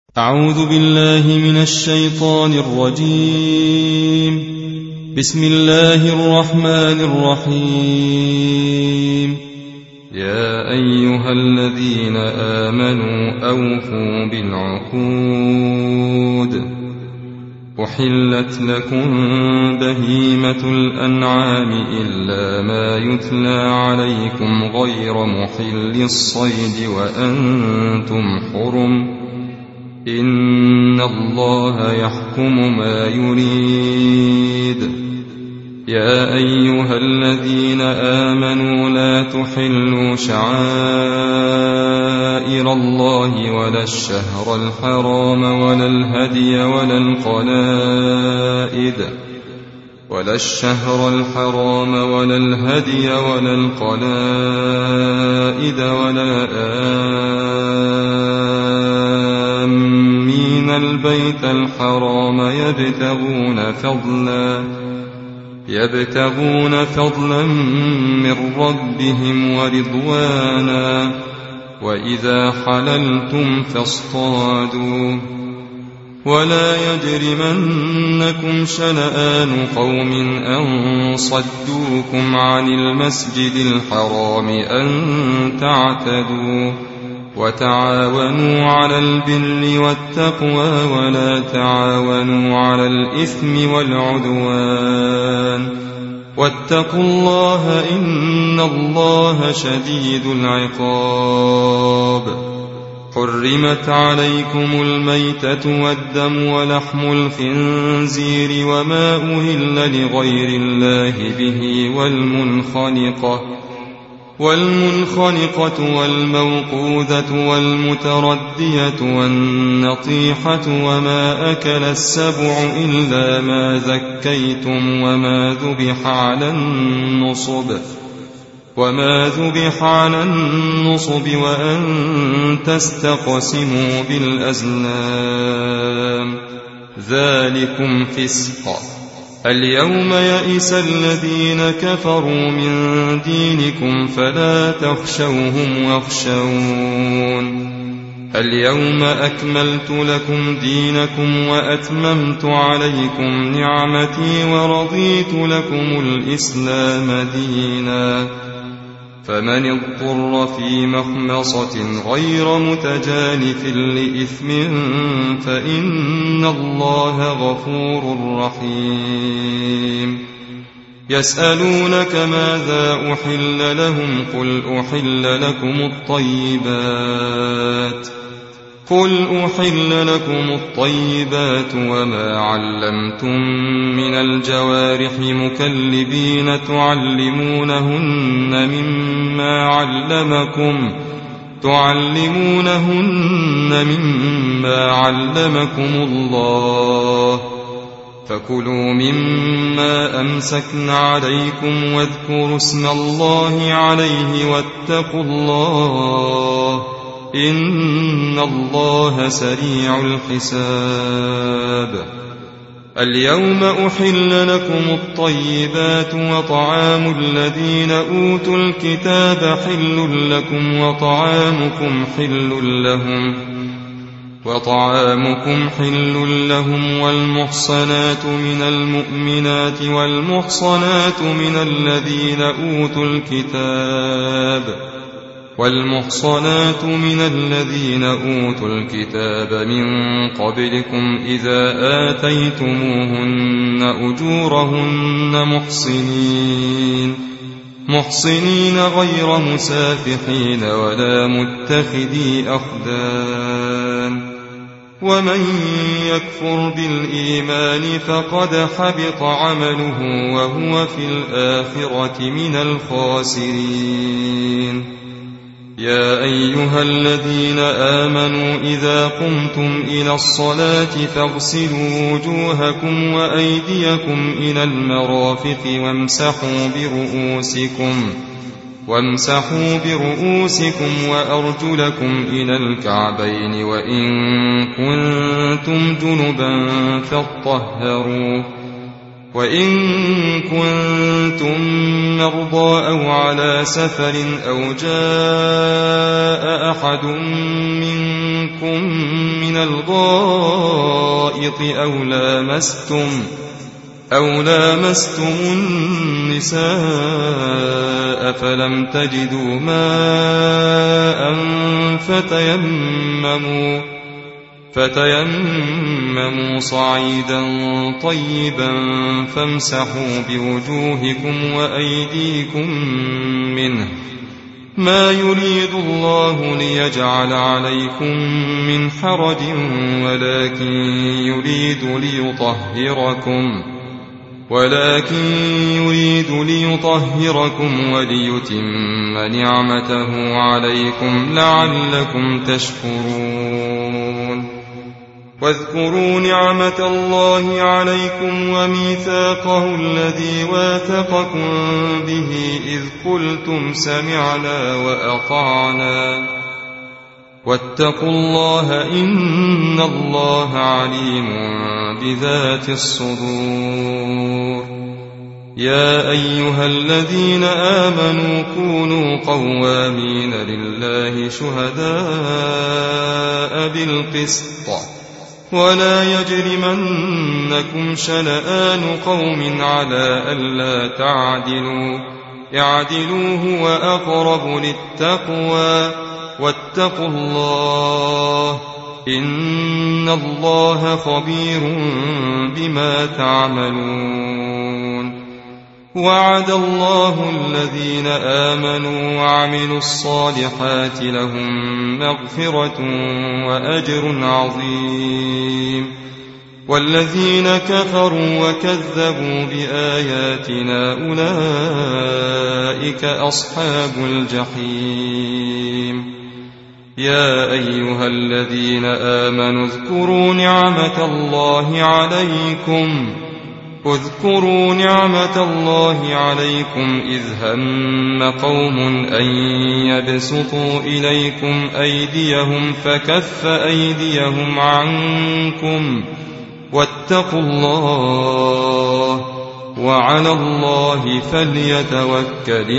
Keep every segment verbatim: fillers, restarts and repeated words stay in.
أعوذ بالله من الشيطان الرجيم. بسم الله الرحمن الرحيم. يا أيها الذين آمنوا أوفوا بالعقود. أحلت لكم بهيمة الأنعام إلا ما يتلى عليكم غير محل الصيد وأنتم حرم. إن الله يحكم ما يريد. يا أيها الذين آمنوا لا تحلوا شعائر الله ولا الشهر الحرام ولا الهدي ولا القلائد ولا الشهر الحرام ولا الهدي ولا القلائد ولا آمين البيت الحرام يبتغون فضلا يبتغون فضلا من ربهم ورضوانا. وإذا حللتم فاصطادوا. ولا يجرمنكم شنآن قوم أن صدوكم عن المسجد الحرام أن تعتدوا. وتعاونوا على البر والتقوى ولا تعاونوا على الإثم والعدوان. واتقوا الله إن الله شديد العقاب. حرمت عليكم الميتة والدم ولحم الخنزير وما أهل لغير الله به والمنخنقة والمنخنقة والموقوذة والمتردية والنطيحة وما أكل السبع إلا ما ذكيتم وما ذبح على النصب وما ذبح على النصب وأن تستقسموا بالأزلام ذلكم فسق. اليوم يئس الذين كفروا من دينكم فلا تخشوهم واخشون. اليوم أكملت لكم دينكم وأتممت عليكم نعمتي ورضيت لكم الإسلام دينا. فمن اضطر في مخمصة غير متجانف لإثم فإن الله غفور رحيم. يسألونك ماذا أحل لهم قل أحل لكم الطيبات قل أحل لكم الطيبات وما علمتم من الجوارح مكلبين تعلمونهن مما علمكم تعلمونهن مما علمكم الله. فكلوا مما أمسكن عليكم واذكروا اسم الله عليه واتقوا الله إن الله سريع الحساب. اليوم أحل لكم الطيبات وطعام الذين أوتوا الكتاب حل لكم وطعامكم حل لهم وطعامكم حل لهم والمحصنات من المؤمنات والمحصنات من الذين أوتوا الكتاب والمحصنات من الذين أوتوا الكتاب من قبلكم إذا آتيتموهن أجورهن محصنين محصنين غير مسافحين ولا متخذي أخدان. ومن يكفر بالإيمان فقد حبط عمله وهو في الآخرة من الخاسرين. يا أيها الذين آمنوا إذا قمتم إلى الصلاة فاغسلوا وجوهكم وأيديكم إلى المرافق وامسحوا برؤوسكم وامسحوا برؤوسكم وأرجلكم إلى الكعبين وإن كنتم جنبا فاطهروا وإن كنتم مرضى أو على سفر أو جاء أحد منكم من الغائط أو لامستم أو لامستم النساء فلم تجدوا ماء فتيمموا فتيمموا صعيدا طيبا فامسحوا بوجوهكم وأيديكم منه ما يريد الله ليجعل عليكم من حرج ولكن يريد ليطهركم ولكن يريد ليطهركم وليتم نعمته عليكم لعلكم تشكرون واذكروا نعمة الله عليكم وميثاقه الذي واثقكم به إذ قلتم سمعنا وأطعنا واتقوا الله إن الله عليم بذات الصدور يا أيها الذين آمنوا كونوا قوامين لله شهداء بالقسط ولا يجرمنكم شنآن قوم على ألا تعدلوا اعدلوا هو أقرب للتقوى واتقوا الله إن الله خبير بما تعملون وعد الله الذين آمنوا وعملوا الصالحات لهم مغفرة وأجر عظيم والذين كفروا وكذبوا بآياتنا أولئك أصحاب الجحيم يا أيها الذين آمنوا اذكروا نعمة الله عليكم اذكروا نعمة الله عليكم إذ هم قوم أن يبسطوا إليكم أيديهم فكف أيديهم عنكم واتقوا الله وعلى الله فليتوكل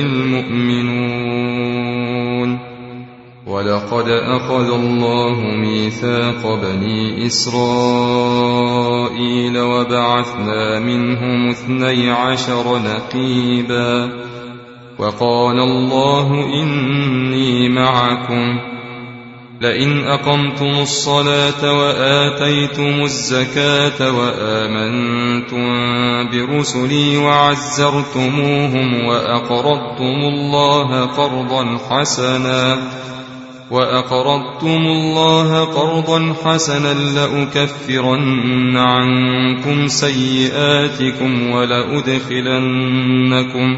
المؤمنون ولقد أخذ الله ميثاق بني إسرائيل وبعثنا منهم اثني عشر نقيبا وقال الله إني معكم لئن أقمتم الصلاة وآتيتم الزكاة وآمنتم برسلي وعزرتموهم وأقرضتم الله قرضا حسنا وأقرضتم الله قرضا حسنا لأكفرن عنكم سيئاتكم ولأدخلنكم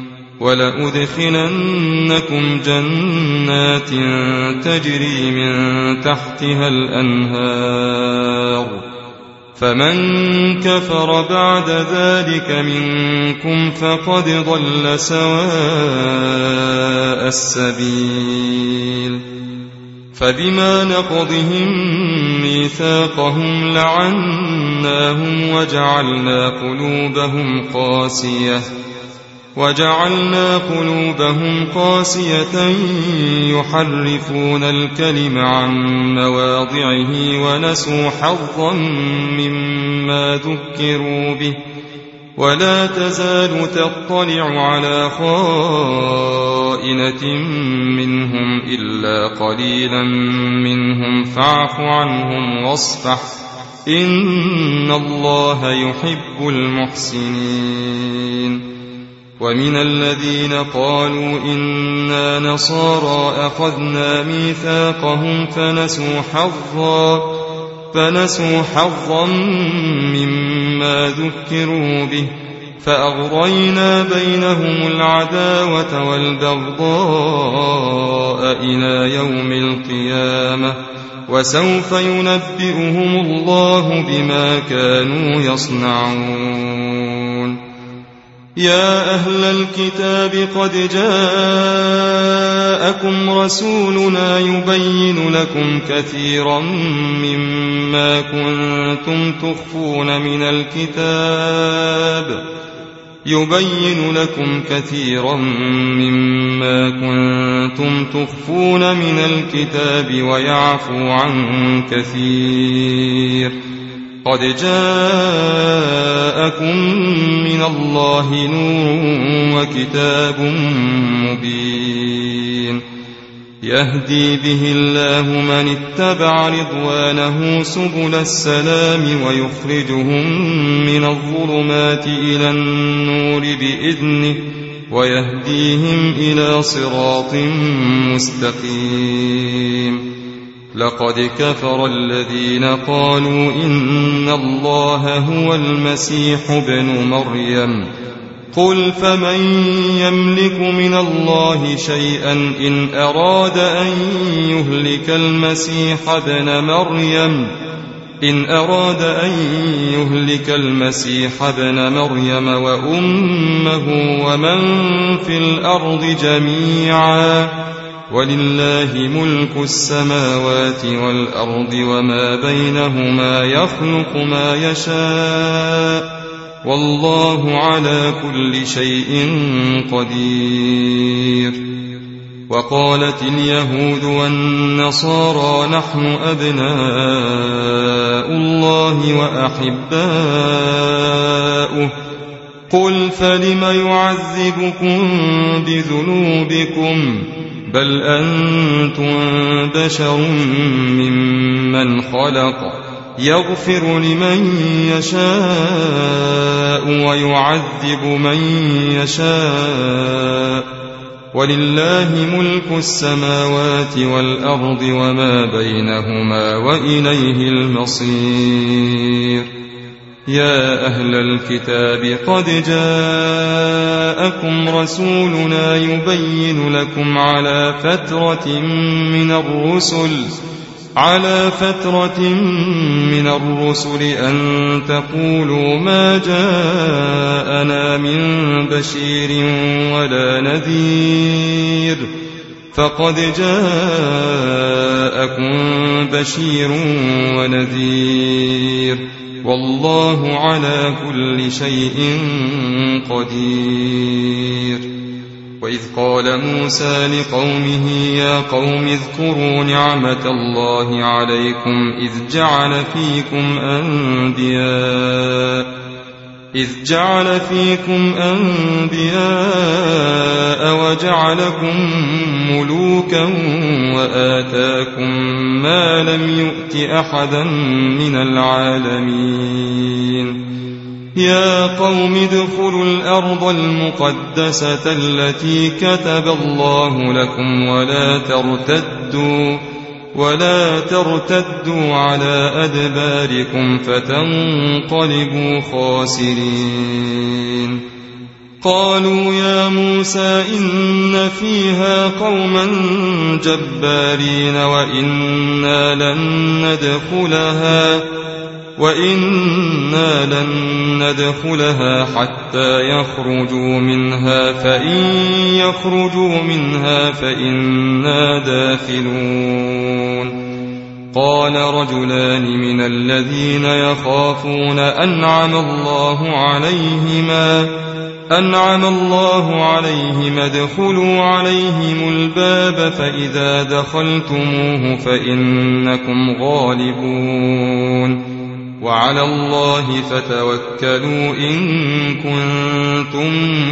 ولأدخلنكم جنات تجري من تحتها الأنهار فمن كفر بعد ذلك منكم فقد ضل سواء السبيل فبما نقضهم ميثاقهم لعناهم وجعلنا قلوبهم قاسية وجعلنا قلوبهم قاسية يحرفون الكلم عن مواضعه ونسوا حظا مما ذكروا به ولا تزال تطلع على خائنة منهم إلا قليلا منهم فاعف عنهم واصفح إن الله يحب المحسنين ومن الذين قالوا إنا نصارى أخذنا ميثاقهم فنسوا حظا فنسوا حظا مما ذكروا به فأغرينا بينهم العداوة والبغضاء إلى يوم القيامة وسوف ينبئهم الله بما كانوا يصنعون يا أهل الكتاب قد جاءكم رسولنا يبين لكم كثيرا مما كنتم تخفون من الكتاب يبين لكم كثيرا مما كنتم تخفون من الكتاب ويعفو عن كثير قد جاءكم من الله نور وكتاب مبين يهدي به الله من اتبع رضوانه سبل السلام ويخرجهم من الظلمات إلى النور بإذنه ويهديهم إلى صراط مستقيم لقد كفر الذين قالوا إن الله هو المسيح ابن مريم قل فمن يملك من الله شيئا إن أراد أن يهلك المسيح ابن مريم إن أراد أن يهلك المسيح ابن مريم وأمه ومن في الأرض جميعا ولله ملك السماوات والأرض وما بينهما يخلق ما يشاء والله على كل شيء قدير وقالت اليهود والنصارى نحن أبناء الله وأحباؤه قل فلم يعذبكم بذنوبكم بل أنتم بشر ممن خلق يغفر لمن يشاء ويعذب من يشاء ولله ملك السماوات والأرض وما بينهما وإليه المصير يا أهل الكتاب قد جاءكم رسولنا يبين لكم على فترة من الرسل على فترة من الرسل أن تقولوا ما جاءنا من بشير ولا نذير فقد جاءكم بشير ونذير والله على كل شيء قدير وإذ قال موسى لقومه يا قوم اذكروا نعمة الله عليكم إذ جعل فيكم أنبياء إذ جعل فيكم أنبياء وجعلكم ملوكا وآتاكم ما لم يؤت أحدا من العالمين يا قوم ادخلوا الأرض المقدسة التي كتب الله لكم ولا ترتدوا ولا ترتدوا على أدباركم فتنقلبوا خاسرين قالوا يا موسى إن فيها قوما جبارين وإنا لن ندخلها وإنا لن ندخلها حتى يخرجوا منها فإن يخرجوا منها فإنا داخلون قال رجلان من الذين يخافون أنعم الله عليهما أنعم الله عليهم ادخلوا عليهم الباب فإذا دخلتموه فإنكم غالبون وعلى الله فتوكلوا إن كنتم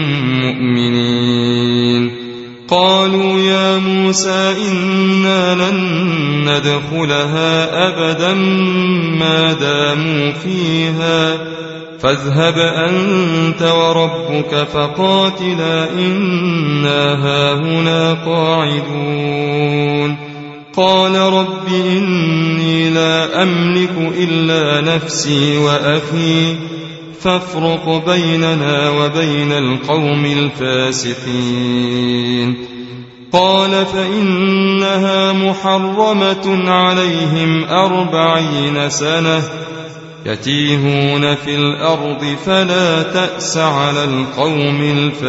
مؤمنين قالوا يا موسى إنا لن ندخلها أبدا ما داموا فيها فاذهب أنت وربك فقاتلا إنا هاهنا قاعدون قال رب إني لا أملك إلا نفسي وأخي فافرق بيننا وبين القوم الفاسقين قال فإنها محرمة عليهم أربعين سنة يتيهون في الأرض فلا تأس على القوم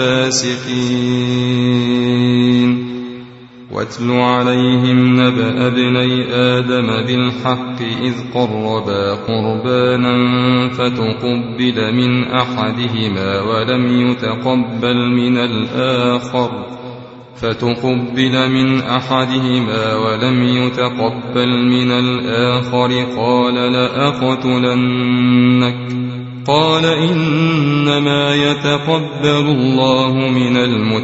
الفاسقين. واتل عليهم نبأ ابني آدم بالحق إذ قربا قربانا فتقبل من أحدهما ولم يتقبل من الآخر فتقبل من أحدهما ولم يتقبل من الآخر قال لأقتلنك قال إنما يتقبل الله من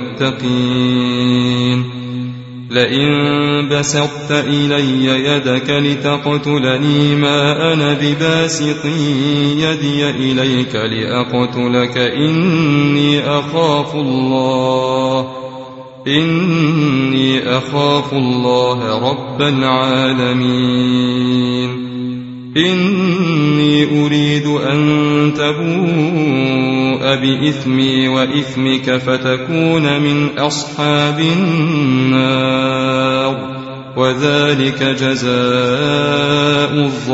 المتقين. لئن بسطت إلي يدك لتقتلني ما أنا بباسط يدي إليك لأقتلك إني أخاف الله إني أخاف الله رب العالمين. إني أريد أن تبوء بإثمي وإثمك فتكون من أصحاب النار وذلك جزاء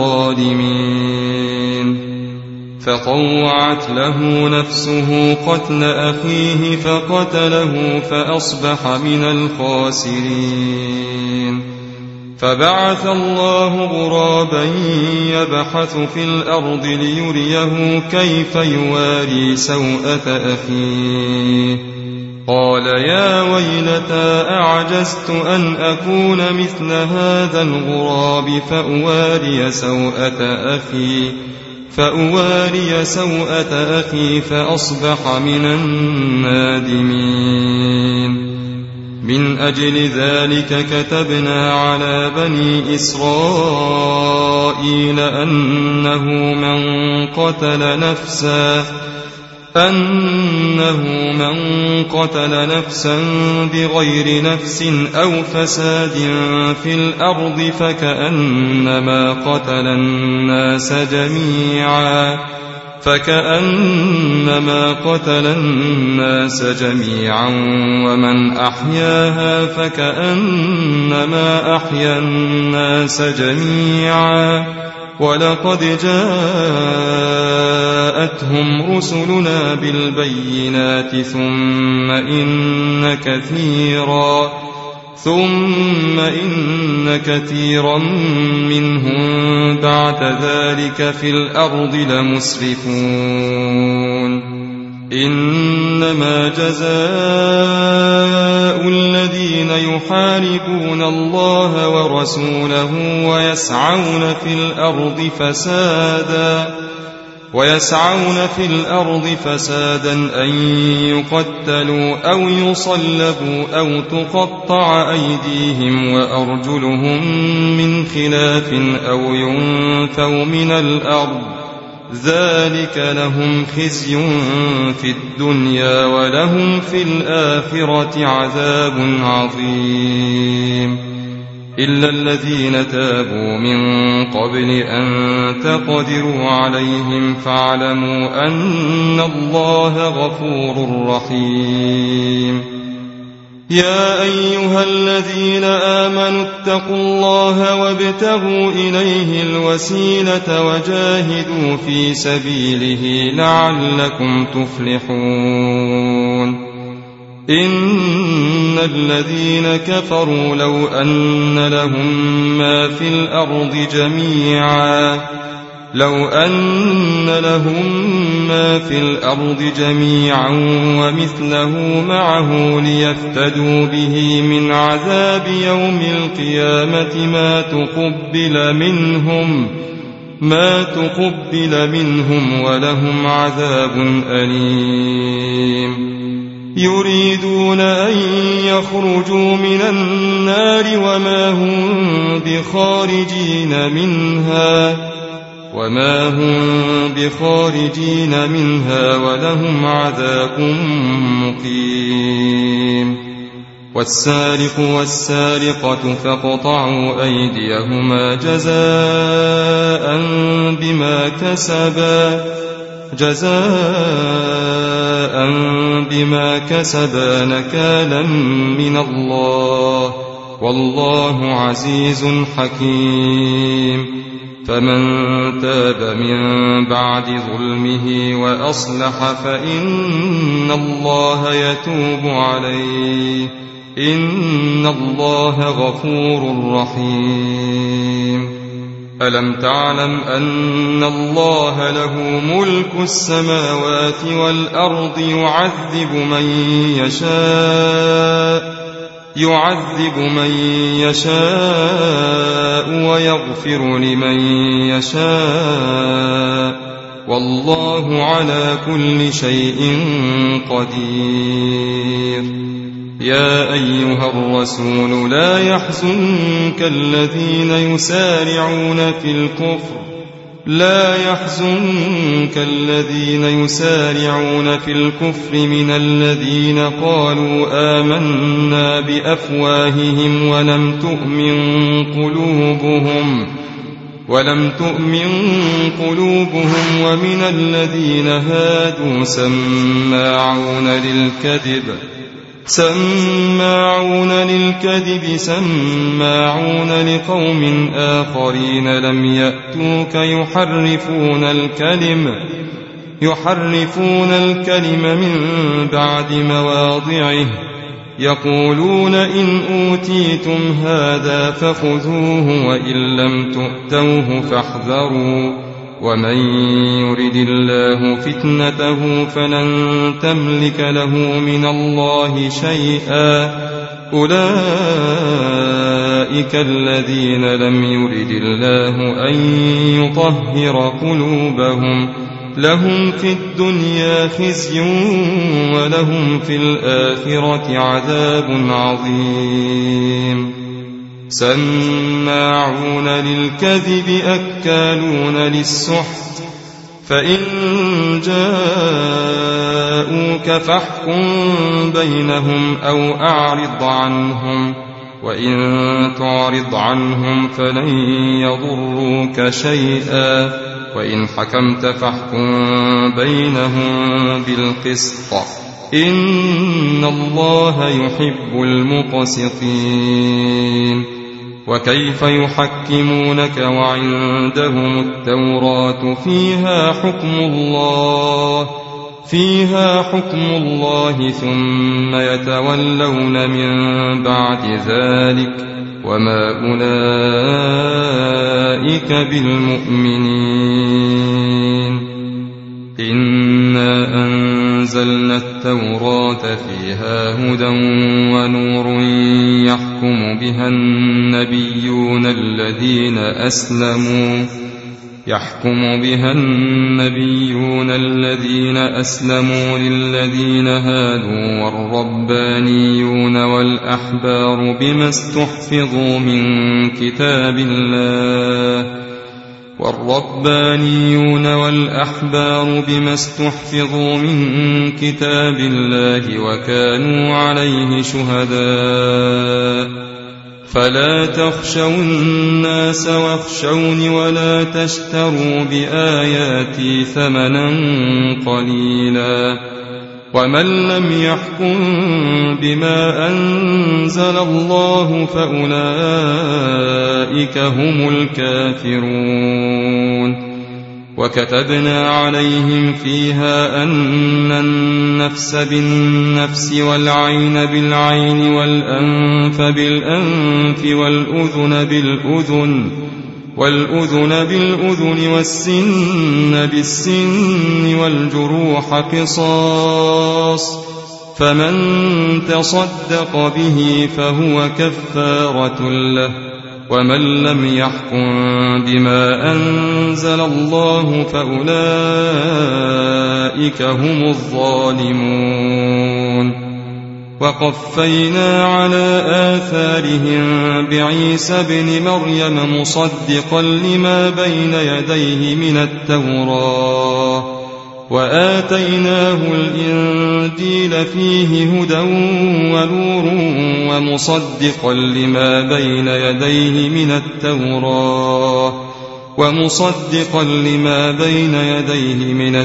الظالمين. فطوعت له نفسه قتل أخيه فقتله فأصبح من الخاسرين. فبعث الله غرابا يبحث في الأرض ليريه كيف يواري سوءة أخيه قال يا ويلتى أعجزت أن أكون مثل هذا الغراب فأواري سوءة أخي فأواري سوءة أخي فأصبح من النادمين. من أجل ذلك كتبنا على بني إسرائيل أنه من قتل نفسا أنه من قتل نفسا بغير نفس أو فساد في الأرض فكأنما قتل الناس جميعا فكأنما قتل الناس جميعا ومن أحياها فكأنما أحيا الناس جميعا ولقد جاءتهم رسلنا بالبينات ثم إن كثيرا ثم إن كثيرا منهم بعد ذلك في الأرض لمسرفون. إنما جزاء الذين يحاربون الله ورسوله ويسعون في الأرض فسادا ويسعون في الأرض فسادا أن يقتلوا أو يصلبوا أو تقطع أيديهم وأرجلهم من خلاف أو ينفوا من الأرض ذلك لهم خزي في الدنيا ولهم في الآخرة عذاب عظيم. إلا الذين تابوا من قبل أن تقدروا عليهم فاعلموا أن الله غفور رحيم. يا أيها الذين آمنوا اتقوا الله وابتغوا إليه الوسيلة وجاهدوا في سبيله لعلكم تفلحون. إن الذين كفروا لو أن لهم ما في الأرض جميعا لو أن لهم ما في الأرض جميعا ومثله معه ليفتدوا به من عذاب يوم القيامة ما تقبل منهم ما تقبل منهم ولهم عذاب أليم. يريدون أن يخرجوا من النار وما هم بخارجين منها وما هم بخارجين منها ولهم عذاب مقيم. والسارق والسارقة فاقطعوا أيديهما جزاء بما كسبا جزاء بما كسبا نكالا من الله والله عزيز حكيم. فمن تاب من بعد ظلمه وأصلح فإن الله يتوب عليه إن الله غفور رحيم. ألم تعلم أن الله له ملك السماوات والأرض يعذب من يشاء يعذب من يشاء ويغفر لمن يشاء والله على كل شيء قدير. يا أيها الرسول لا يحزنك الذين يسارعون في الكفر لا يحزنك الذين يسارعون في الكفر من الذين قالوا آمنا بأفواههم ولم تؤمن قلوبهم ولم تؤمن قلوبهم ومن الذين هادوا سماعون للكذب سماعون للكذب سماعون لقوم آخرين لم يأتوك يحرفون الكلم يحرفون الكلم من بعد مواضعه يقولون إن أوتيتم هذا فخذوه وإن لم تؤتوه فاحذروا ومن يرد الله فتنته فلن تملك له من الله شيئا أولئك الذين لم يرد الله أن يطهر قلوبهم لهم في الدنيا خزي ولهم في الآخرة عذاب عظيم. سماعون للكذب أكالون للسحت فإن جاءوك فاحكم بينهم أو أعرض عنهم وإن تعرض عنهم فلن يضروك شيئا وإن حكمت فاحكم بينهم بالقسط إن الله يحب المقسطين. وكيف يحكمونك وعندهم التوراة فيها حكم الله فيها حكم الله ثم يتولون من بعد ذلك وما أولئك بالمؤمنين. إنا أنزلنا التوراة فيها هدى ونور يحكم بها النبيون الذين أسلموا يحكم بها النبيون الذين أسلموا للذين هادوا والربانيون والأحبار بما استحفظوا من كتاب الله والربانيون والأحبار بما استحفظوا من كتاب الله وكانوا عليه شهداء فلا تخشوا الناس واخشوني ولا تشتروا بآياتي ثمنا قليلا ومن لم يحكم بما أنزل الله فأولئك هم الكافرون. وكتبنا عليهم فيها أن النفس بالنفس والعين بالعين والأنف بالأنف والأذن بالأذن والأذن بالأذن والسن بالسن والجروح قصاص فمن تصدق به فهو كفارة له ومن لم يحكم بما أنزل الله فأولئك هم الظالمون. وقفينا على آثارهم بعيسى ابن مريم مصدقا لما بين يديه من التوراة وآتيناه الإنجيل فيه هدى ونور ومصدقا لما بين يديه من التوراة ومصدقا لما بين يديه من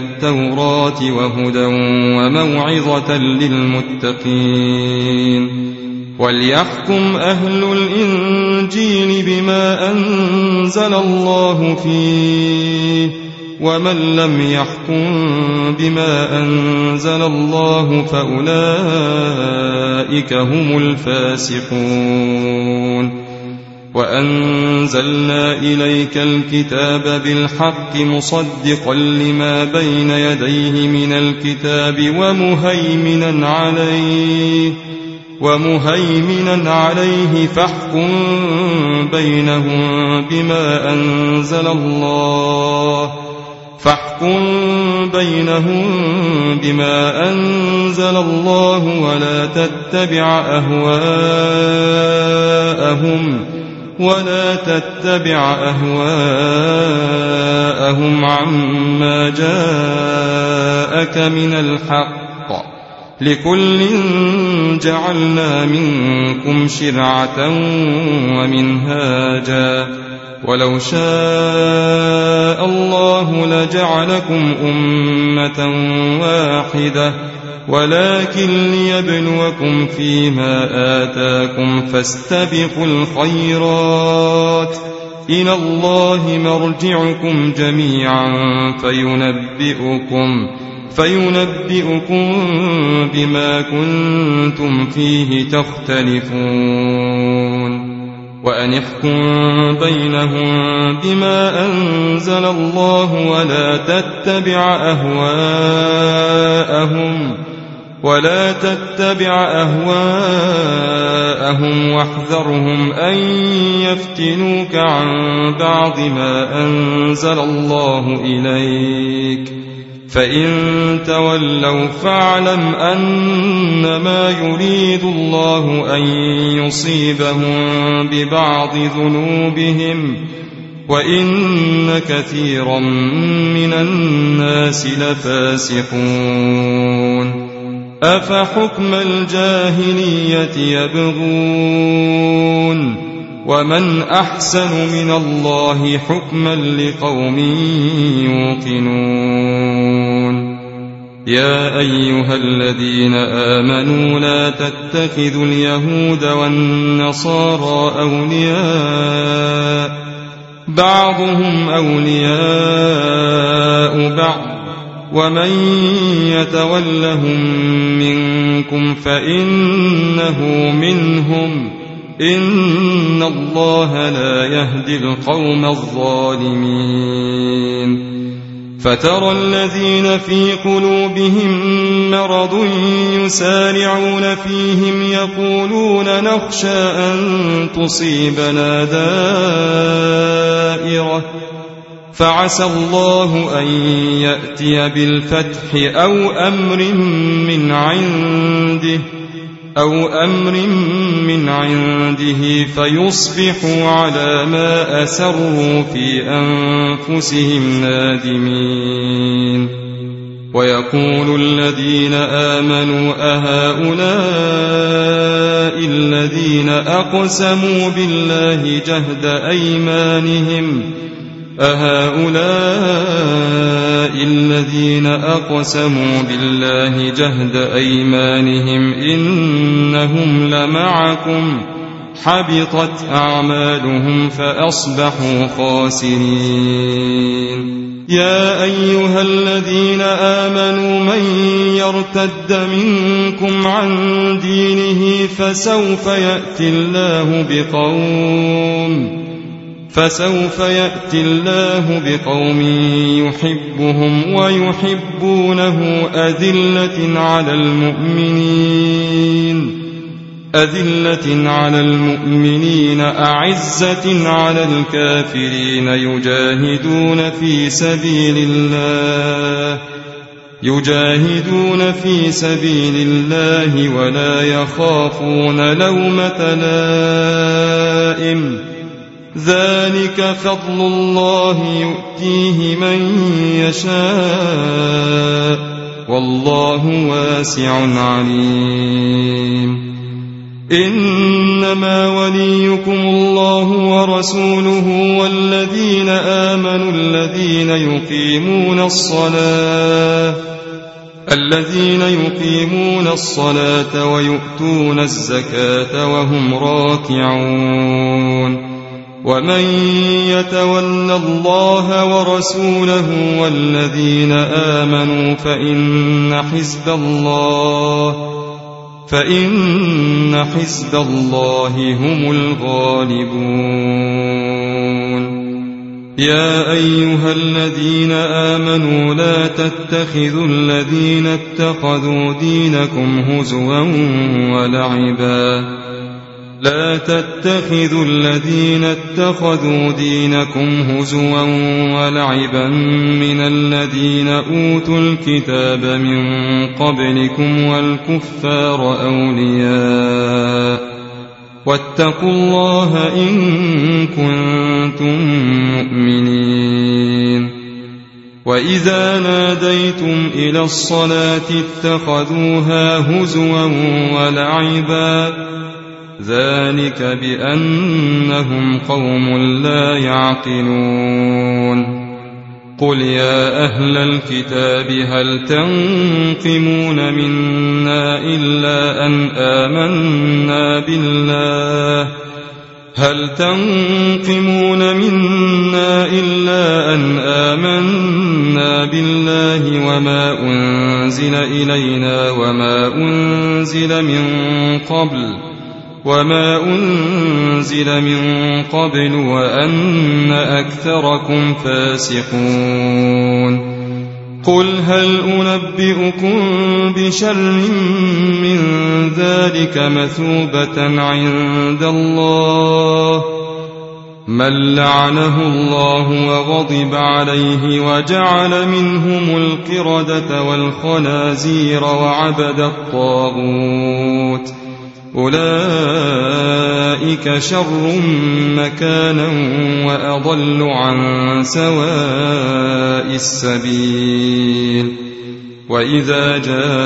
التوراة وهدى وموعظة للمتقين. وليحكم أهل الإنجيل بما أنزل الله فيه ومن لم يحكم بما أنزل الله فأولئك هم الفاسقون. وأنزلنا إليك الكتاب بالحق مصدقا لما بين يديه من الكتاب ومهيمنا عليه ومهيمنا عليه فاحكم بينهم بما أنزل الله فاحكم بينهم بما أنزل الله ولا تتبع أهواءهم ولا تتبع أهواءهم عما جاءك من الحق لكل جعلنا منكم شرعة ومنهاجا ولو شاء الله لجعلكم أمة واحدة ولكن ليبلوكم فيما آتاكم فاستبقوا الخيرات إلى الله مرجعكم جميعا فينبئكم فينبئكم بما كنتم فيه تختلفون. وأن احكم بينهم بما أنزل الله ولا تتبع أهواءهم ولا تتبع أهواءهم واحذرهم أن يفتنوك عن بعض ما أنزل الله إليك فإن تولوا فاعلم أنما يريد الله أن يصيبهم ببعض ذنوبهم وإن كثيرا من الناس لفاسقون. أفحكم الجاهلية يبغون ومن أحسن من الله حكما لقوم يوقنون. يا أيها الذين آمنوا لا تتخذوا اليهود والنصارى أولياء بعضهم أولياء بعض ومن يتولهم منكم فإنه منهم إن الله لا يهدي القوم الظالمين. فترى الذين في قلوبهم مرض يسارعون فيهم يقولون نخشى أن تصيبنا دائرة فعسى الله أن يأتي بالفتح أو أمر من عنده أو أمر من عنده فيصبحوا على ما أسروا في أنفسهم نادمين. ويقول الذين آمنوا أهؤلاء الذين أقسموا بالله جهد أيمانهم أهؤلاء الذين أقسموا بالله جهد أيمانهم إنهم لمعكم حبطت أعمالهم فأصبحوا خاسرين. يا أيها الذين آمنوا من يرتد منكم عن دينه فسوف يأتي الله بقوم فسوف يأتي الله بقوم يحبهم ويحبونه أذلة على المؤمنين أذلة على المؤمنين أعزة على الكافرين يجاهدون في سبيل الله يجاهدون في سبيل الله ولا يخافون لومة لائم ذلك فضل الله يؤتيه من يشاء والله واسع عليم. إنما وليكم الله ورسوله والذين آمنوا الذين يقيمون الصلاة الذين يقيمون الصلاة ويؤتون الزكاة وهم راكعون ومن يتول الله ورسوله والذين آمنوا فإن حزب الله فإن حزب الله هم الغالبون. يا أيها الذين آمنوا لا تتخذوا الذين اتخذوا دينكم هزوا ولعبا لا تتخذوا الذين اتخذوا دينكم هزوا ولعبا من الذين أوتوا الكتاب من قبلكم والكفار أولياء واتقوا الله إن كنتم مؤمنين. وإذا ناديتم إلى الصلاة اتخذوها هزوا ولعبا ذلك بأنهم قوم لا يعقلون. قل يا أهل الكتاب هل تنقمون منا إلا أن آمنا بالله هل تنقمون منا إلا أن آمنا بالله وما أنزل إلينا وما أنزل من قبل وما أنزل من قبل وأن أكثركم فاسقون. قل هل أنبئكم بشر من ذلك مثوبة عند الله من لعنه الله وغضب عليه وجعل منهم القردة والخنازير وعبد الطاغوت أولئك شر مكانا وأضل عن سواء السبيل. وإذا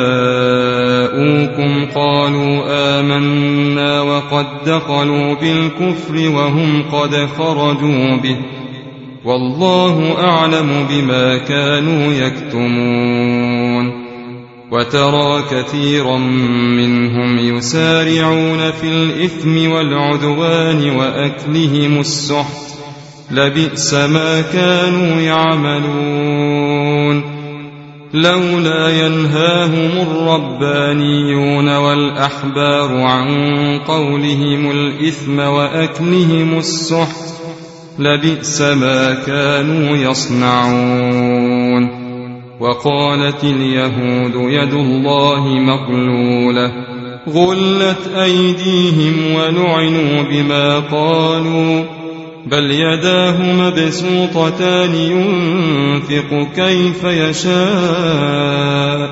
جاءوكم قالوا آمنا وقد دخلوا بالكفر وهم قد خرجوا به والله أعلم بما كانوا يكتمون. وترى كثيرا منهم يسارعون في الإثم والعدوان وأكلهم السحت لبئس ما كانوا يعملون. لولا ينهاهم الربانيون والأحبار عن قولهم الإثم وأكلهم السحت لبئس ما كانوا يصنعون. وقالت اليهود يد الله مغلولة غلت أيديهم ولعنوا بما قالوا بل يداه مبسوطتان ينفق كيف يشاء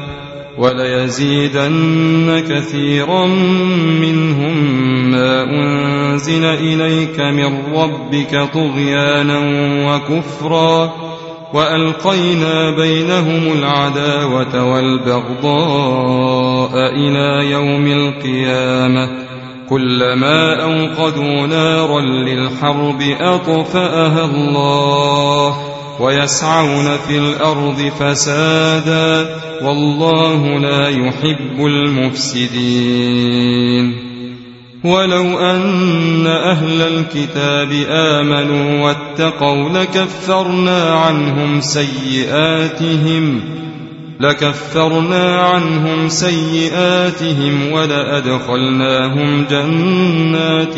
وليزيدن كثيرا منهم ما أنزل إليك من ربك طغيانا وكفرا وألقينا بينهم العداوة والبغضاء إلى يوم القيامة كلما أوقدوا نارا للحرب أطفأها الله ويسعون في الأرض فسادا والله لا يحب المفسدين. ولو أن أهل الكتاب آمنوا واتقوا لكفرنا عنهم سيئاتهم لكفرنا عنهم سيئاتهم ولأدخلناهم جنات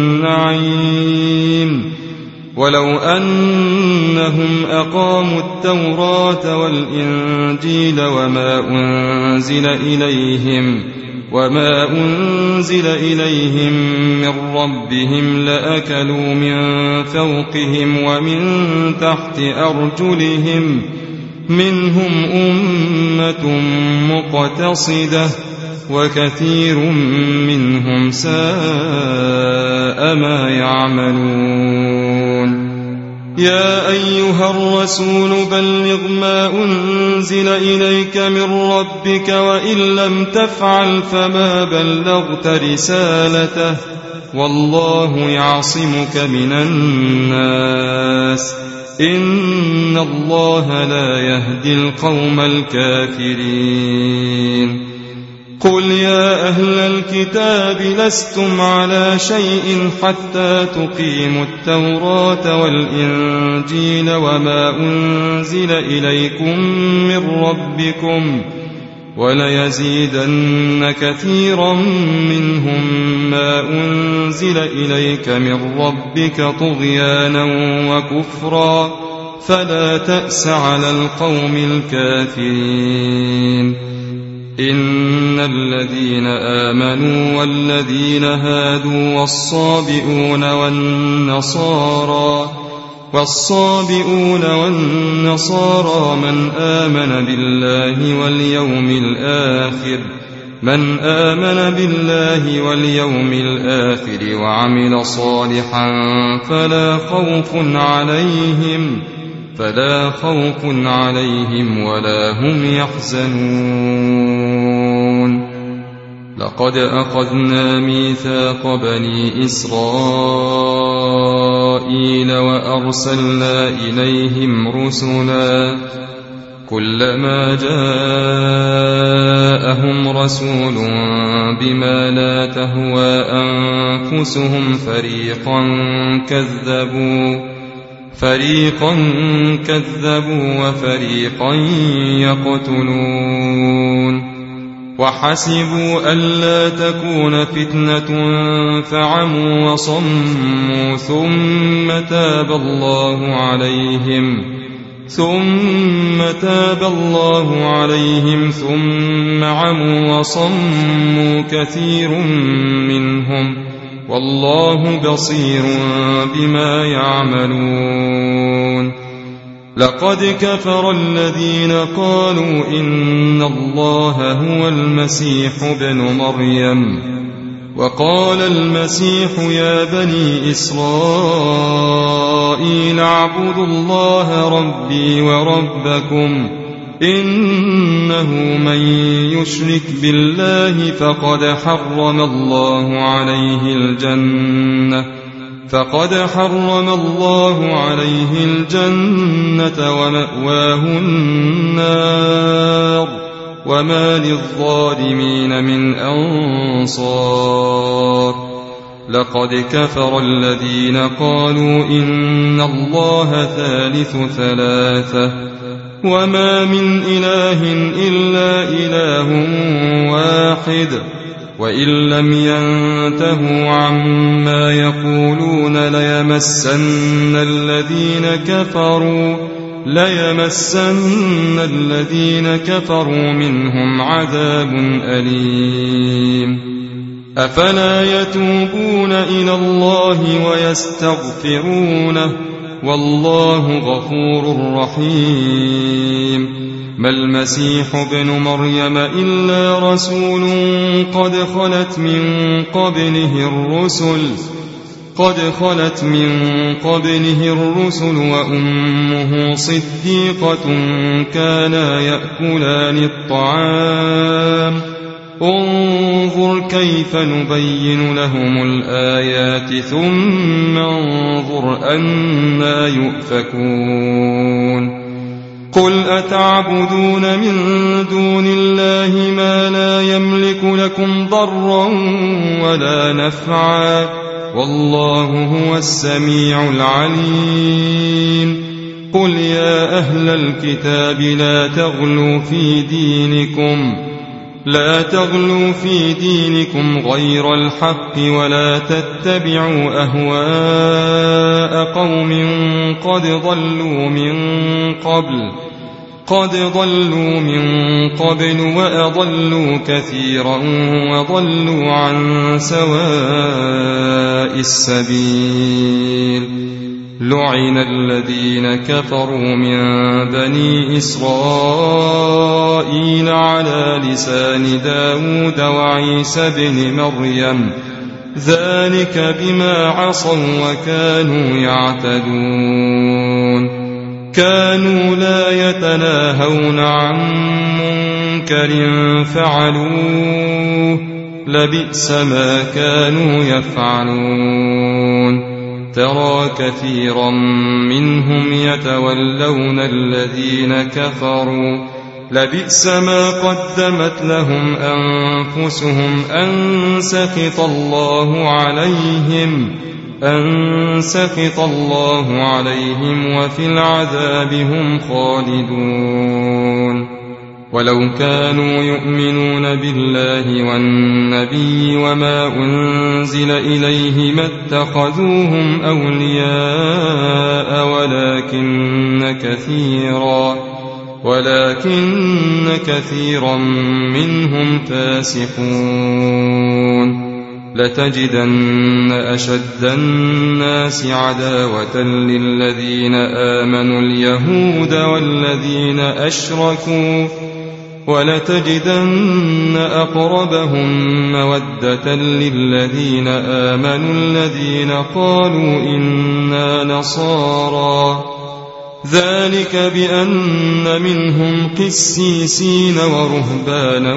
النعيم ولو أنهم أقاموا التوراة والإنجيل وما أنزل إليهم وما أنزل إليهم من ربهم لأكلوا من فوقهم ومن تحت أرجلهم منهم أمة مقتصدة وكثير منهم ساء ما يعملون. يا أيها الرسول بلغ ما أنزل إليك من ربك وإن لم تفعل فما بلغت رسالته والله يعصمك من الناس إن الله لا يهدي القوم الكافرين قل يا أهل الكتاب لستم على شيء حتى تقيموا التوراة والإنجيل وما أنزل إليكم من ربكم وليزيدن كثيرا منهم ما أنزل إليك من ربك طغيانا وكفرا فلا تأس على القوم الكافرين إن الذين آمنوا والذين هادوا والصابئون والنصارى والصابئون والنصارى من آمن بالله واليوم الآخر من آمن بالله واليوم الآخر وعمل صالحا فلا خوف عليهم فلا خوف عليهم ولا هم يحزنون لقد أخذنا ميثاق بني إسرائيل وأرسلنا إليهم رسلا كلما جاءهم رسول بما لا تهوى أنفسهم فريقا كذبوا فريقا كذبوا وفريقا يقتلون وحسبوا ألا تكون فتنة فعموا وصموا ثم تاب الله عليهم ثم تاب الله عليهم ثم عموا وصموا كثير منهم والله بصير بما يعملون لقد كفر الذين قالوا إن الله هو المسيح ابن مريم وقال المسيح يا بني إسرائيل اعبدوا الله ربي وربكم إنه من يشرك بالله فقد حرم الله عليه الجنة فقد حرم الله عليه الجنة ومأواه النار وما للظالمين من أنصار لقد كفر الذين قالوا إن الله ثالث ثلاثة وما من إله إلا إله واحد وإن لم ينتهوا عما يقولون ليمسن الذين كفروا ليمسن الذين كفروا منهم عذاب أليم أفلا يتوبون إلى الله ويستغفرونه والله غفور رحيم ما المسيح ابن مريم إلا رسول قد خلت من قبله الرسل قد خلت من قبله الرسل وأمه صديقة كانا يأكلان الطعام انظر كيف نبين لهم الآيات ثم انظر أنى يؤفكون قل أتعبدون من دون الله ما لا يملك لكم ضرا ولا نفعا والله هو السميع العليم قل يا أهل الكتاب لا تغلوا في دينكم لا تغلوا في دينكم غير الحق ولا تتبعوا أهواء قوم قد ضلوا من قبل قد ضلوا من قبل وأضلوا كثيرا وضلوا عن سواء السبيل لعن الذين كفروا من بني إسرائيل على لسان داود وعيسى بن مريم ذلك بما عصوا وكانوا يعتدون كانوا لا يتناهون عن منكر فعلوه لبئس ما كانوا يفعلون ترى كثيرا منهم يتولون الذين كفروا لبئس ما قدمت لهم أنفسهم أن سخط الله عليهم أن سخط الله عليهم وفي العذاب هم خالدون ولو كانوا يؤمنون بالله والنبي وما أنزل إليه ما اتخذوهم أولياء ولكن كثيرا ولكن كثيرا منهم فاسقون لتجدن أشد الناس عداوة للذين آمنوا اليهود والذين أشركوا ولتجدن أقربهم مودة للذين آمنوا الذين قالوا إنا نصارى ذلك بأن منهم قسيسين ورهبانا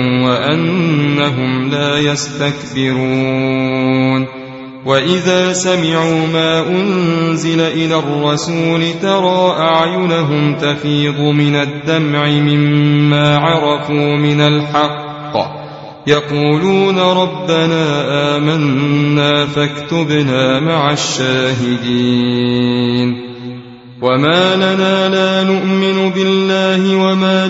وأنهم لا يستكبرون وإذا سمعوا ما أنزل إلى الرسول ترى أعينهم تفيض من الدمع مما عرفوا من الحق يقولون ربنا آمنا فاكتبنا مع الشاهدين وما لنا لا نؤمن بالله وما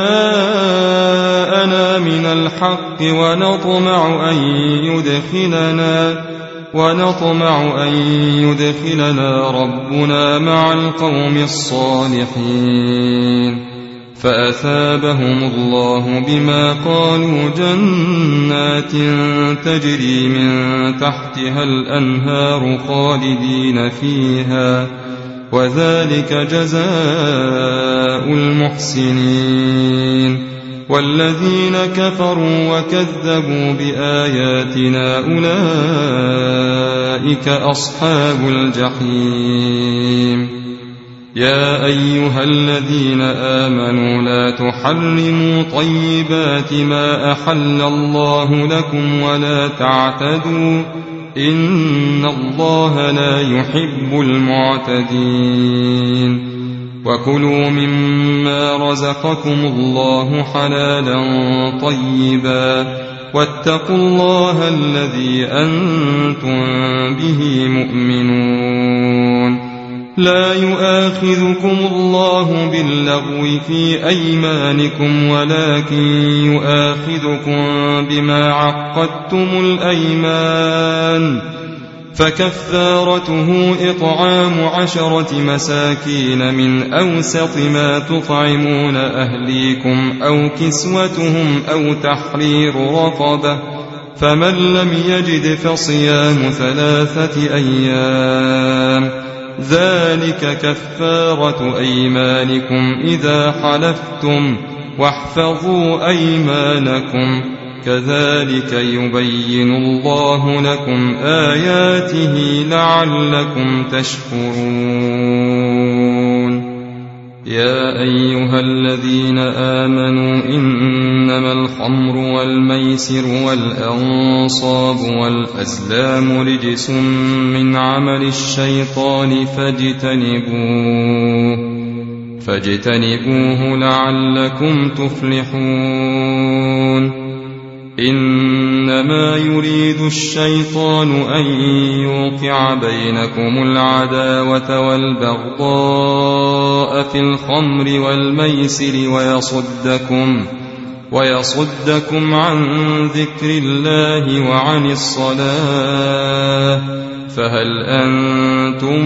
جاءنا من الحق ونطمع أن يدخلنا ونطمع أن يدخلنا ربنا مع القوم الصالحين فأثابهم الله بما قالوا جنات تجري من تحتها الأنهار خالدين فيها وذلك جزاء المحسنين والذين كفروا وكذبوا بآياتنا أولئك أصحاب الجحيم يا أيها الذين آمنوا لا تحرموا طيبات ما أحل الله لكم ولا تعتدوا إن الله لا يحب المعتدين وكلوا مما رزقكم الله حلالا طيبا واتقوا الله الذي أنتم به مؤمنون لا يؤاخذكم الله باللغو في أيمانكم ولكن يؤاخذكم بما عقدتم الأيمان فكفارته إطعام عشرة مساكين من أوسط ما تطعمون أهليكم أو كسوتهم أو تحرير رقبة فمن لم يجد فصيام ثلاثة أيام ذلك كفارة أيمانكم إذا حلفتم واحفظوا أيمانكم كذلك يبين الله لكم آياته لعلكم تشكرون يا أيها الذين آمنوا إنما الخمر والميسر والأنصاب والأزلام رجس من عمل الشيطان فاجتنبوه فاجتنبوه لعلكم تفلحون إنما يريد الشيطان أن يوقع بينكم العداوة والبغضاء في الخمر والميسر ويصدكم ويصدكم عن ذكر الله وعن الصلاة فهل أنتم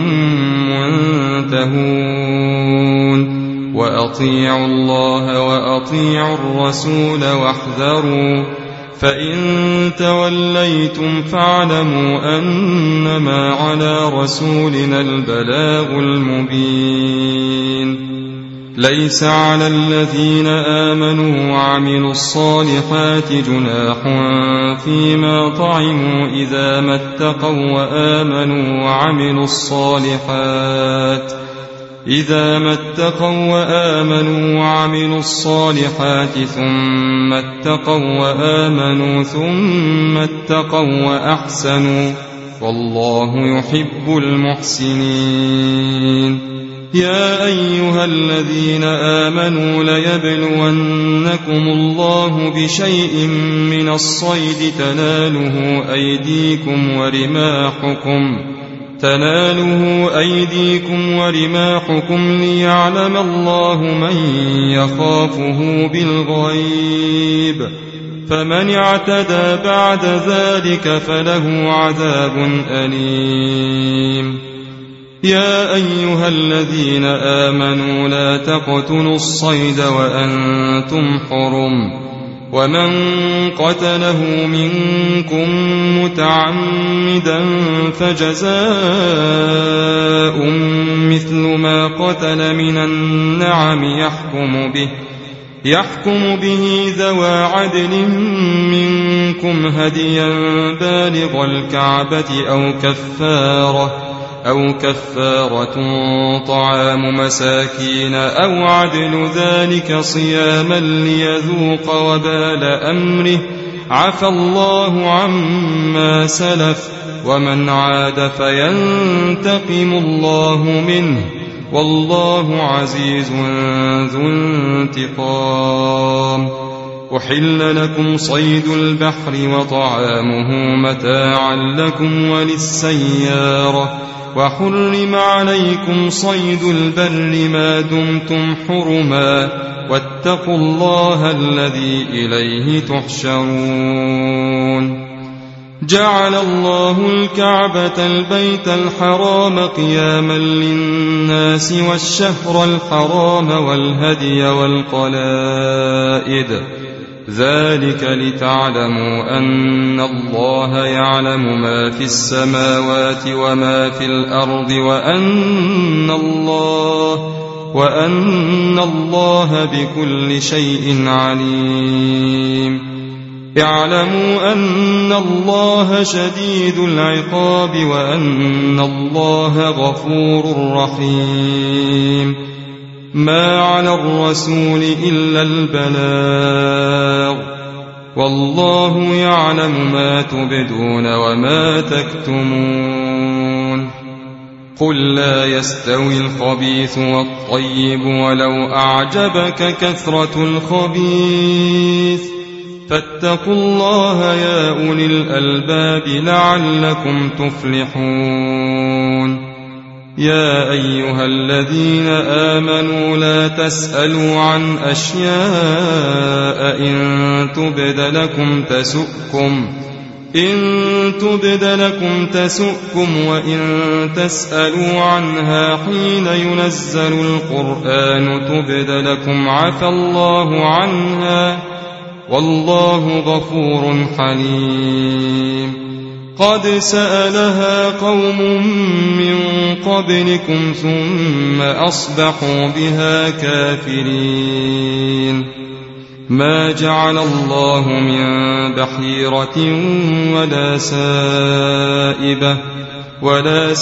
منتهون وأطيعوا الله وأطيعوا الرسول واحذروا فإن توليتم فاعلموا أنما على رسولنا البلاغ المبين ليس على الذين آمنوا وعملوا الصالحات جناح فيما طعموا إذا ما اتقوا وآمنوا وعملوا الصالحات إذا ما اتقوا وآمنوا وعملوا الصالحات ثم اتقوا وآمنوا ثم اتقوا وأحسنوا والله يحب المحسنين. يا أيها الذين آمنوا ليبلونكم الله بشيء من الصيد تناله أيديكم ورماحكم تناله أيديكم ورماحكم ليعلم الله من يخافه بالغيب، فمن اعتدى بعد ذلك فله عذاب أليم. يا أيها الذين آمنوا لا تقتلوا الصيد وأنتم حرم، ومن قتله منكم متعمدا فجزاء مثل ما قتل من النعم يحكم به يحكم به ذوى عدل منكم هديا بالغ الكعبة أو كفارة أو كفارة طعام مساكين أو عدل ذلك صياما ليذوق وبال أمره، عفى الله عما سلف، ومن عاد فينتقم الله منه، والله عزيز ذو انتقام. أحل لكم صيد البحر وطعامه متاعا لكم وللسيارة، وحرم عليكم صيد البر ما دمتم حرما، واتقوا الله الذي إليه تحشرون. جعل الله الكعبة البيت الحرام قياما للناس والشهر الحرام والهدي والقلائد، ذلك لتعلموا أن الله يعلم ما في السماوات وما في الأرض، وأن الله وأن الله بكل شيء عليم. اعلموا أن الله شديد العقاب، وأن الله غفور رحيم. ما على الرسول إلا البلاغ، والله يعلم ما تبدون وما تكتمون. قل لا يستوي الخبيث والطيب ولو أعجبك كثرة الخبيث، فاتقوا الله يا أولي الألباب لعلكم تفلحون. يا أيها الذين آمنوا لا تسألوا عن أشياء إن تبد لكم تسؤكم إن تبد لكم تسؤكم وإن تسألوا عنها حين ينزل القرآن تبد لكم عفى الله عنها، والله غفور حليم. قد سألها قوم من قبلكم ثم أصبحوا بها كافرين. ما جعل الله من بحيرة ولا سائبة ولا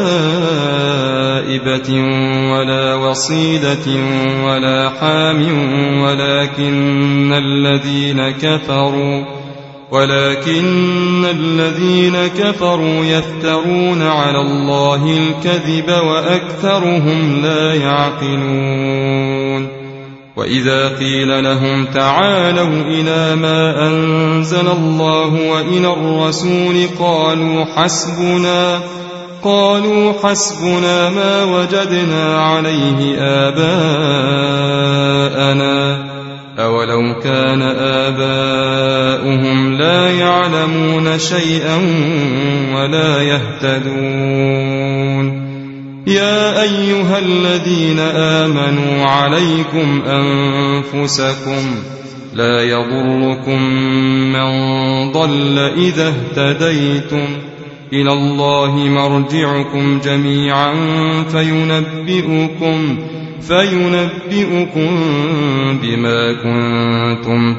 سائبة ولا وصيلة ولا حام، ولكن الذين كفروا ولكن الذين كفروا يفترون على الله الكذب وأكثرهم لا يعقلون. وإذا قيل لهم تعالوا إلى ما أنزل الله وإلى الرسول قالوا حسبنا قالوا حسبنا ما وجدنا عليه آباءنا، أولو كان آباؤهم لا يعلمون شيئا ولا يهتدون. يا أيها الذين آمنوا عليكم أنفسكم لا يضركم من ضل إذا اهتديتم، إلى الله مرجعكم جميعا فينبئكم فينبئكم بما كنتم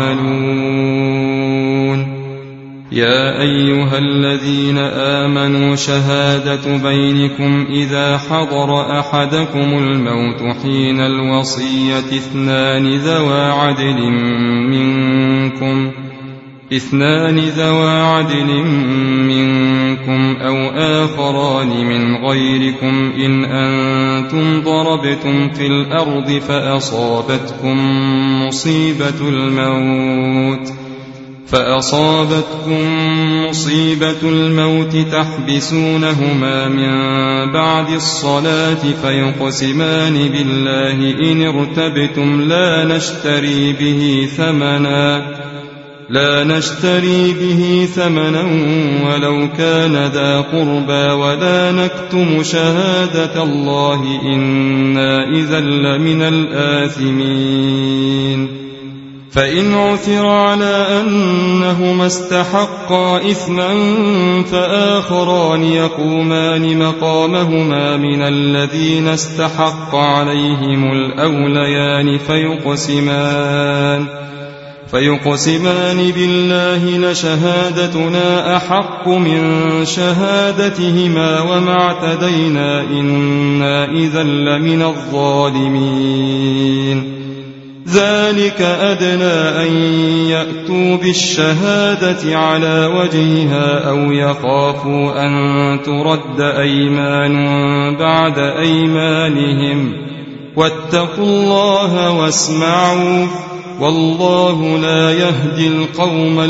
تعملون. يا أيها الذين آمنوا شهادة بينكم إذا حضر أحدكم الموت حين الوصية اثنان ذوى عدل منكم اثنان ذوا عدل منكم أو آخران من غيركم إن أنتم ضربتم في الأرض فأصابتكم مصيبة الموت فأصابتكم مصيبة الموت تحبسونهما من بعد الصلاة فيقسمان بالله إن ارتبتم لا نشتري به ثمنا لا نشتري به ثمنا ولو كان ذا قربى ولا نكتم شهادة الله إنا إذا لمن الآثمين فإن عثر على أنهما استحقا إثما فآخران يقومان مقامهما من الذين استحق عليهم الأوليان فيقسمان فيقسمان بالله لشهادتنا أحق من شهادتهما وما اعتدينا إنا إذا لمن الظالمين ذلك أدنى أن يأتوا بالشهادة على وجهها أو يخافوا أن ترد أيمان بعد أيمانهم واتقوا الله واسمعوا والله لا يهدي القوم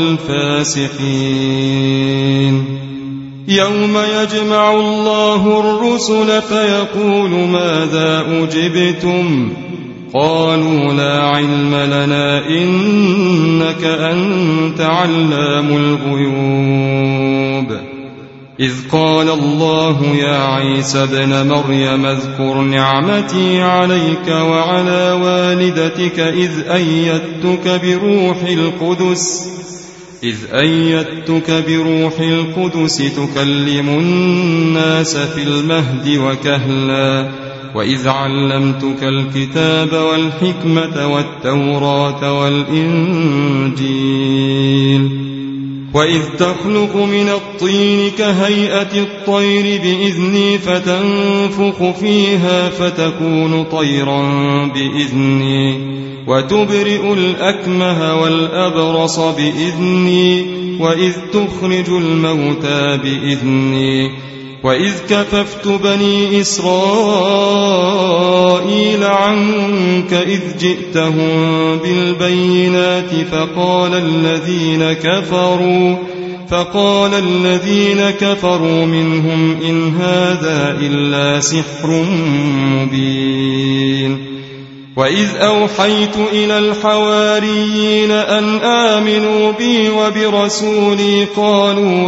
الفاسقين يوم يجمع الله الرسل فيقول ماذا أجبتم قالوا لا علم لنا إنك أنت علام الغيوب إذ قال الله يا عيسى ابن مريم اذكر نعمتي عليك وعلى والدتك إذ أيدتك بروح القدس إذ أيدتك بروح القدس تكلم الناس في المهد وكهلا وإذ علمتك الكتاب والحكمة والتوراة والإنجيل وإذ تخلق من الطين كهيئة الطير بإذني فتنفخ فيها فتكون طيرا بإذني وتبرئ الأكمه والأبرص بإذني وإذ تخرج الموتى بإذني وإذ كففت بني إسرائيل عنك إذ جئتهم بالبينات فقال الذين كفروا فقال الذين كفروا منهم إن هذا إلا سحر مبين وإذ أوحيت إلى الحواريين أن آمنوا بي وبرسولي قالوا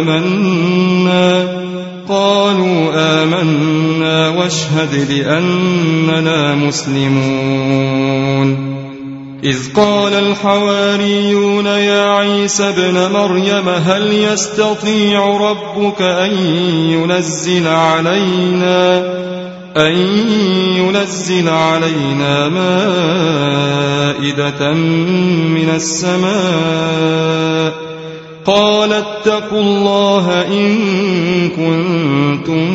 آمنا قالوا آمنا واشهد بأننا مسلمون إذ قال الحواريون يا عيسى ابن مريم هل يستطيع ربك أن ينزل علينا أن ينزل علينا مائدة من السماء قال اتقوا الله إن كنتم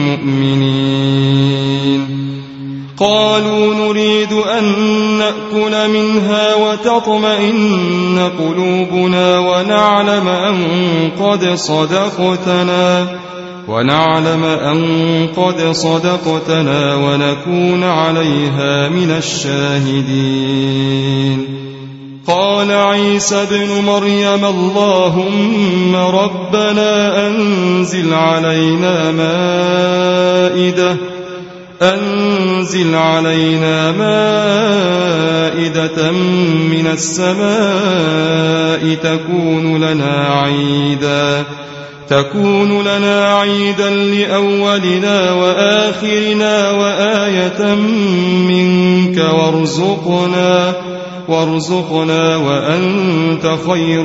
مؤمنين قالوا نريد أن نأكل منها وتطمئن قلوبنا ونعلم أن قد صدقتنا ونعلم أن قد صدقتنا ونكون عليها من الشاهدين قال عيسى ابن مريم اللهم ربنا أنزل علينا مائدة أنزل علينا مائدة من السماء تكون لنا عيدا تكون لنا عيدا لأولنا وآخرنا وآية منك وارزقنا وارزقنا وأنت خير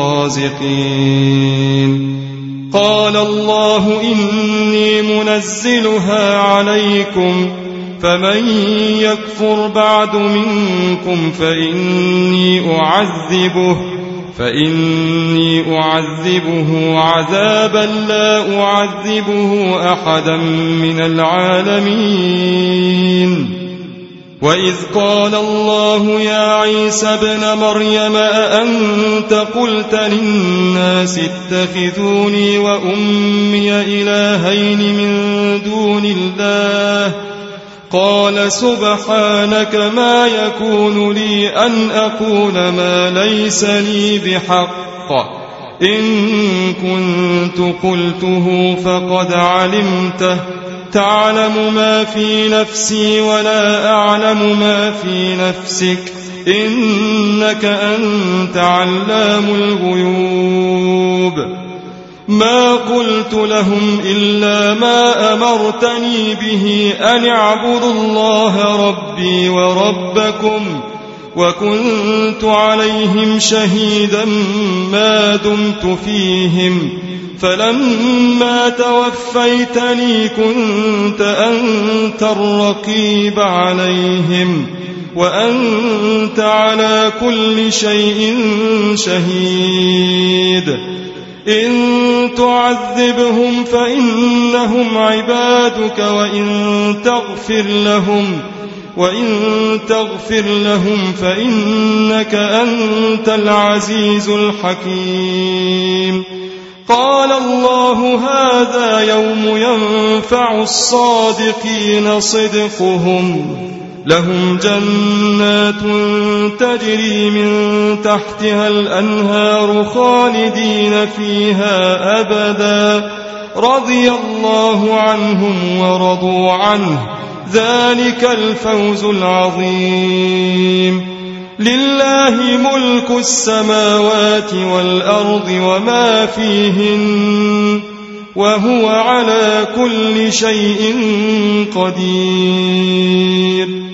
الرازقين قال الله إني منزلها عليكم فمن يكفر بعد منكم فإني أعذبه فإني أعذبه عذابا لا أعذبه أحدا من العالمين وإذ قال الله يا عيسى ابن مريم أأنت قلت للناس اتخذوني وأمي إلهين من دون الله قال سبحانك ما يكون لي أن أقول ما ليس لي بحق إن كنت قلته فقد علمته تعلم ما في نفسي ولا أعلم ما في نفسك إنك أنت علام الغيوب ما قلت لهم إلا ما أمرتني به أن اعبدوا الله ربي وربكم وكنت عليهم شهيدا ما دمت فيهم فلما توفيتني كنت أنت الرقيب عليهم وأنت على كل شيء شهيد إن تعذبهم فإنهم عبادك وإن تغفر لهم وإن تغفر لهم فإنك أنت العزيز الحكيم قال الله هذا يوم ينفع الصادقين صدقهم لهم جنات تجري من تحتها الأنهار خالدين فيها أبدا رضي الله عنهم ورضوا عنه ذلك الفوز العظيم لله ملك السماوات والأرض وما فيهن وهو على كل شيء قدير